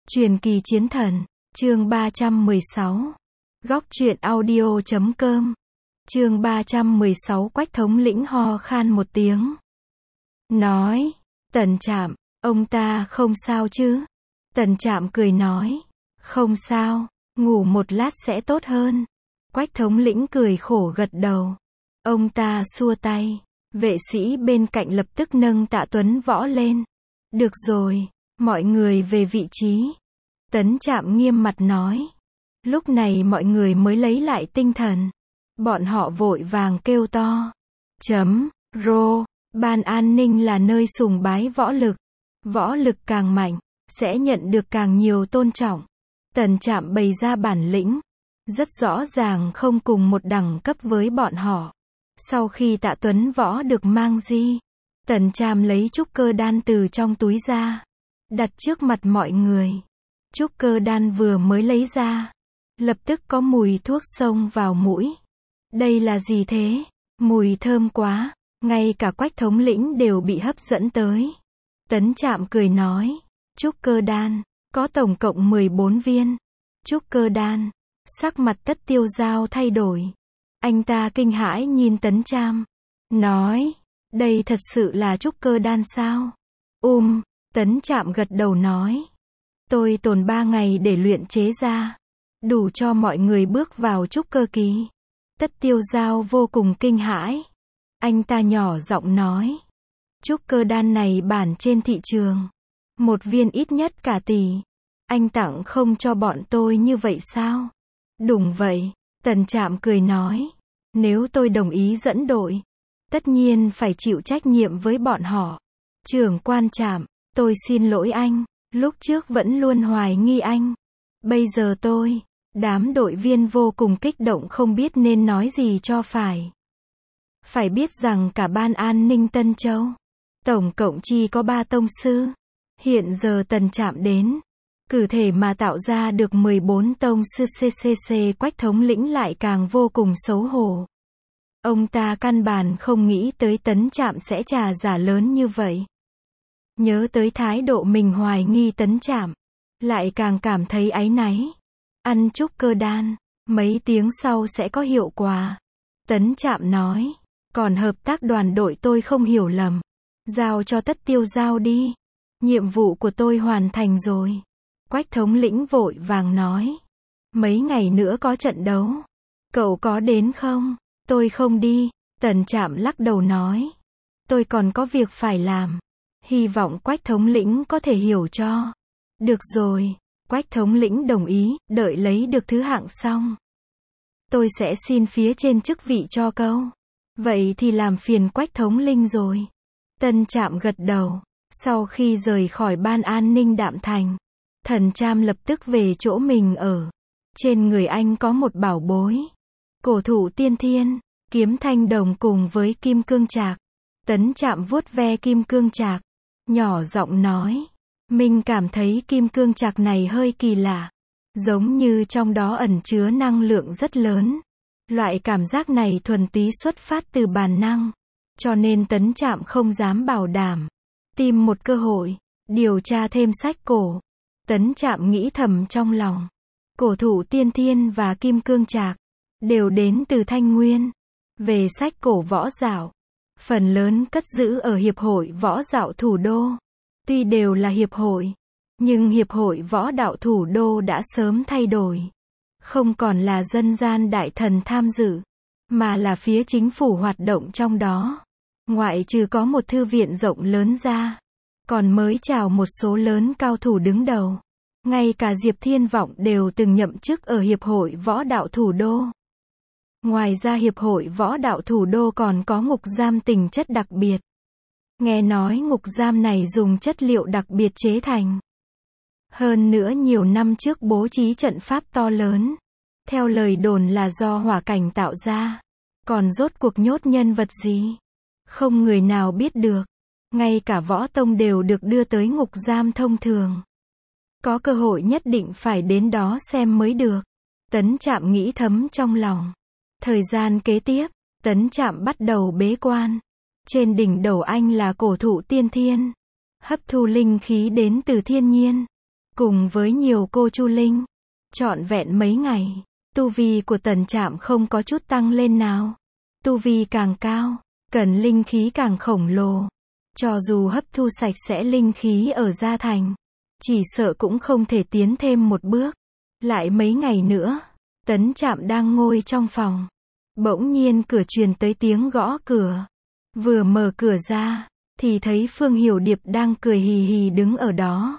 Truyền kỳ chiến thần, chương 316. Góc truyện audio.com. Chương 316 Quách thống lĩnh ho khan một tiếng. Nói, Tần Trạm, ông ta không sao chứ? Tần Trạm cười nói, không sao, ngủ một lát sẽ tốt hơn. Quách thống lĩnh cười khổ gật đầu. Ông ta xua tay, vệ sĩ bên cạnh lập tức nâng Tạ Tuấn Võ lên. Được rồi, mọi người về vị trí. Tấn Trạm nghiêm mặt nói. Lúc này mọi người mới lấy lại tinh thần. Bọn họ vội vàng kêu to. Ban an ninh là nơi sùng bái võ lực. Võ lực càng mạnh, sẽ nhận được càng nhiều tôn trọng. Tần Trạm bày ra bản lĩnh. Rất rõ ràng không cùng một đẳng cấp với bọn họ. Sau khi Tạ Tuấn Võ được mang đi, Tần Trạm lấy trúc cơ đan từ trong túi ra. Đặt trước mặt mọi người. Trúc cơ đan vừa mới lấy ra. Lập tức có mùi thuốc xông vào mũi. Đây là gì thế? Mùi thơm quá. Ngay cả Quách thống lĩnh đều bị hấp dẫn tới. Tấn Trạm cười nói. Trúc cơ đan. Có tổng cộng 14 viên. Trúc cơ đan. Sắc mặt Tất Tiêu Giao thay đổi. Anh ta kinh hãi nhìn Tấn Trạm. Nói. Đây thật sự là trúc cơ đan sao? Tấn Trạm gật đầu nói. Tôi tốn 3 ngày để luyện chế ra. Đủ cho mọi người bước vào trúc cơ kỳ. Tất Tiêu Giao vô cùng kinh hãi. Anh ta nhỏ giọng nói. Trúc cơ đan này bản trên thị trường. Một viên ít nhất cả tỷ. Anh tặng không cho bọn tôi như vậy sao? Đúng vậy. Tần Trạm cười nói. Nếu tôi đồng ý dẫn đội, tất nhiên phải chịu trách nhiệm với bọn họ. Trưởng quan Trạm, tôi xin lỗi anh. Lúc trước vẫn luôn hoài nghi anh. Bây giờ đám đội viên vô cùng kích động không biết nên nói gì cho phải. Phải biết rằng cả ban an ninh Tân Châu, tổng cộng chỉ có 3 tông sư. Hiện giờ Tần Trạm đến, cử thể mà tạo ra được 14 tông sư CCC. Quách thống lĩnh lại càng vô cùng xấu hổ. Ông ta căn bản không nghĩ tới Tấn Trạm sẽ trà giả lớn như vậy. Nhớ tới thái độ mình hoài nghi Tấn Trạm, lại càng cảm thấy áy náy. Ăn trúc cơ đan, mấy tiếng sau sẽ có hiệu quả. Tấn Trạm nói. Còn hợp tác đoàn đội tôi không hiểu lầm. Giao cho Tất Tiêu Giao đi. Nhiệm vụ của tôi hoàn thành rồi. Quách thống lĩnh vội vàng nói. Mấy ngày nữa có trận đấu. Cậu có đến không? Tôi không đi. Tần Trạm lắc đầu nói. Tôi còn có việc phải làm. Hy vọng Quách thống lĩnh có thể hiểu cho. Được rồi. Quách thống lĩnh đồng ý, đợi lấy được thứ hạng xong. Tôi sẽ xin phía trên chức vị cho câu. Vậy thì làm phiền Quách thống linh rồi. Tần Trạm gật đầu. Sau khi rời khỏi ban an ninh Đạm Thành, Tần Trạm lập tức về chỗ mình ở. Trên người anh có một bảo bối. Cổ thụ tiên thiên, kiếm thanh đồng cùng với kim cương trạc. Tấn Trạm vuốt ve kim cương trạc. Nhỏ giọng nói. Mình cảm thấy kim cương trạc này hơi kỳ lạ. Giống như trong đó ẩn chứa năng lượng rất lớn. Loại cảm giác này thuần túy xuất phát từ bản năng. Cho nên Tấn Trạm không dám bảo đảm. Tìm một cơ hội, điều tra thêm sách cổ. Tấn Trạm nghĩ thầm trong lòng. Cổ thụ tiên thiên và kim cương trạc đều đến từ Thanh Nguyên. Về sách cổ võ dạo, phần lớn cất giữ ở Hiệp hội Võ Dạo Thủ Đô. Tuy đều là hiệp hội, nhưng Hiệp hội Võ Đạo Thủ Đô đã sớm thay đổi. Không còn là dân gian đại thần tham dự, mà là phía chính phủ hoạt động trong đó. Ngoại trừ có một thư viện rộng lớn ra, còn mới chào một số lớn cao thủ đứng đầu. Ngay cả Diệp Thiên Vọng đều từng nhậm chức ở Hiệp hội Võ Đạo Thủ Đô. Ngoài ra Hiệp hội Võ Đạo Thủ Đô còn có ngục giam tình chất đặc biệt. Nghe nói ngục giam này dùng chất liệu đặc biệt chế thành. Hơn nữa nhiều năm trước bố trí trận pháp to lớn. Theo lời đồn là do hỏa cảnh tạo ra. Còn rốt cuộc nhốt nhân vật gì? Không người nào biết được. Ngay cả võ tông đều được đưa tới ngục giam thông thường. Có cơ hội nhất định phải đến đó xem mới được. Tấn Trạm nghĩ thấm trong lòng. Thời gian kế tiếp, Tấn Trạm bắt đầu bế quan. Trên đỉnh đầu anh là cổ thụ tiên thiên. Hấp thu linh khí đến từ thiên nhiên. cùng với nhiều cô Chu Linh. Trọn vẹn mấy ngày, tu vi của Tần Trạm không có chút tăng lên nào. Tu vi càng cao, cần linh khí càng khổng lồ. Cho dù hấp thu sạch sẽ linh khí ở Gia Thành, chỉ sợ cũng không thể tiến thêm một bước. Lại mấy ngày nữa, Tấn Trạm đang ngồi trong phòng. Bỗng nhiên cửa truyền tới tiếng gõ cửa. Vừa mở cửa ra, thì thấy Phương Hiểu Điệp đang cười hì hì đứng ở đó.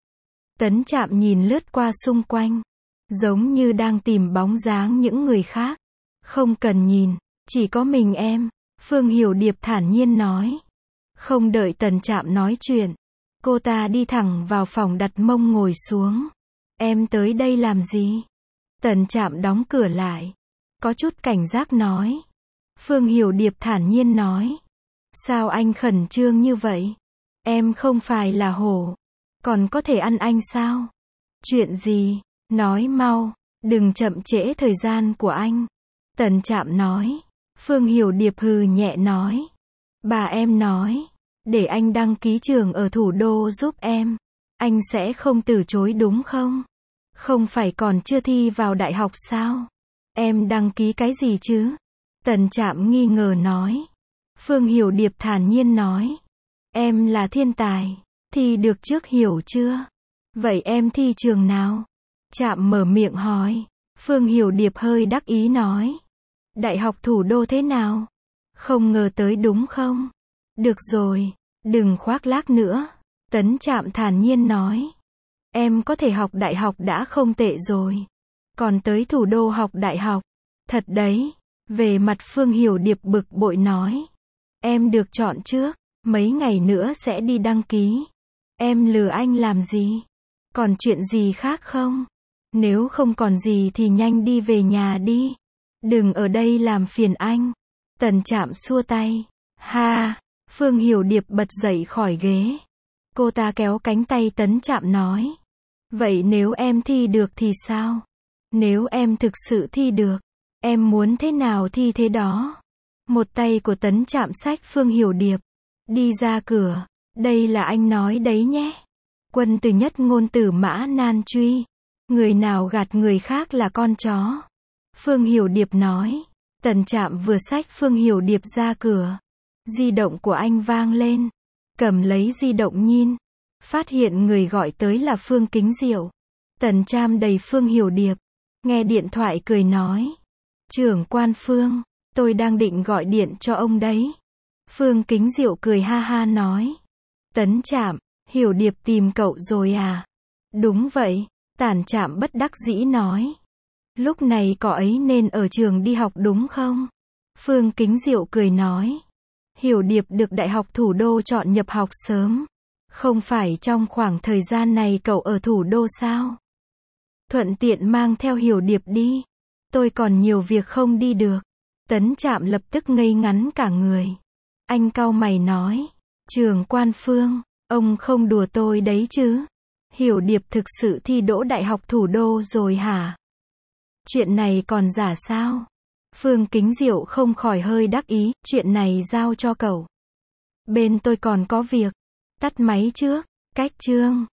Tấn Trạm nhìn lướt qua xung quanh, giống như đang tìm bóng dáng những người khác. Không cần nhìn, chỉ có mình em, Phương Hiểu Điệp thản nhiên nói. Không đợi Tần Trạm nói chuyện, cô ta đi thẳng vào phòng đặt mông ngồi xuống. Em tới đây làm gì? Tần Trạm đóng cửa lại, có chút cảnh giác nói. Phương Hiểu Điệp thản nhiên nói. Sao anh khẩn trương như vậy? Em không phải là hổ, còn có thể ăn anh sao? Chuyện gì? Nói mau, đừng chậm trễ thời gian của anh. Tần Trạm nói. Phương Hiểu Điệp hừ nhẹ nói. Bà em nói, để anh đăng ký trường ở thủ đô giúp em. Anh sẽ không từ chối đúng không? Không phải còn chưa thi vào đại học sao? Em đăng ký cái gì chứ? Tần Trạm nghi ngờ nói. Phương Hiểu Điệp thản nhiên nói. Em là thiên tài, thi được trước hiểu chưa? Vậy em thi trường nào? Trạm mở miệng hỏi. Phương Hiểu Điệp hơi đắc ý nói. Đại học thủ đô thế nào? Không ngờ tới đúng không? Được rồi, đừng khoác lác nữa. Tấn Trạm thản nhiên nói. Em có thể học đại học đã không tệ rồi. Còn tới thủ đô học đại học. Thật đấy. Về mặt Phương Hiểu Điệp bực bội nói. Em được chọn trước, mấy ngày nữa sẽ đi đăng ký. Em lừa anh làm gì? Còn chuyện gì khác không? Nếu không còn gì thì nhanh đi về nhà đi. Đừng ở đây làm phiền anh. Tần Trạm xua tay. Ha! Phương Hiểu Điệp bật dậy khỏi ghế. Cô ta kéo cánh tay Tấn Trạm nói. Vậy nếu em thi được thì sao? Nếu em thực sự thi được, em muốn thế nào thi thế đó. Một tay của Tấn Trạm xách Phương Hiểu Điệp. Đi ra cửa. Đây là anh nói đấy nhé. Quân tử nhất ngôn tử mã nan truy. Người nào gạt người khác là con chó. Phương Hiểu Điệp nói. Tần Trạm vừa xách Phương Hiểu Điệp ra cửa. Di động của anh vang lên. Cầm lấy di động nhìn. Phát hiện người gọi tới là Phương Kính Diệu. Tần Trạm đẩy Phương Hiểu Điệp. Nghe điện thoại cười nói. Trưởng quan Phương, tôi đang định gọi điện cho ông đấy. Phương Kính Diệu cười ha ha nói. Tấn Trạm, Hiểu Điệp tìm cậu rồi à? Đúng vậy, Tần Trạm bất đắc dĩ nói. Lúc này cậu ấy nên ở trường đi học đúng không? Phương Kính Diệu cười nói. Hiểu Điệp được Đại học Thủ đô chọn nhập học sớm. Không phải trong khoảng thời gian này cậu ở thủ đô sao? Thuận tiện mang theo Hiểu Điệp đi. Tôi còn nhiều việc không đi được. Tấn Trạm lập tức ngây ngắn cả người. Anh cau mày nói. Trưởng quan Phương, ông không đùa tôi đấy chứ? Hiểu Điệp thực sự thi đỗ Đại học Thủ đô rồi hả? Chuyện này còn giả sao? Phương Kính Diệu không khỏi hơi đắc ý. Chuyện này giao cho cậu. Bên tôi còn có việc. Tắt máy trước. Cách chương.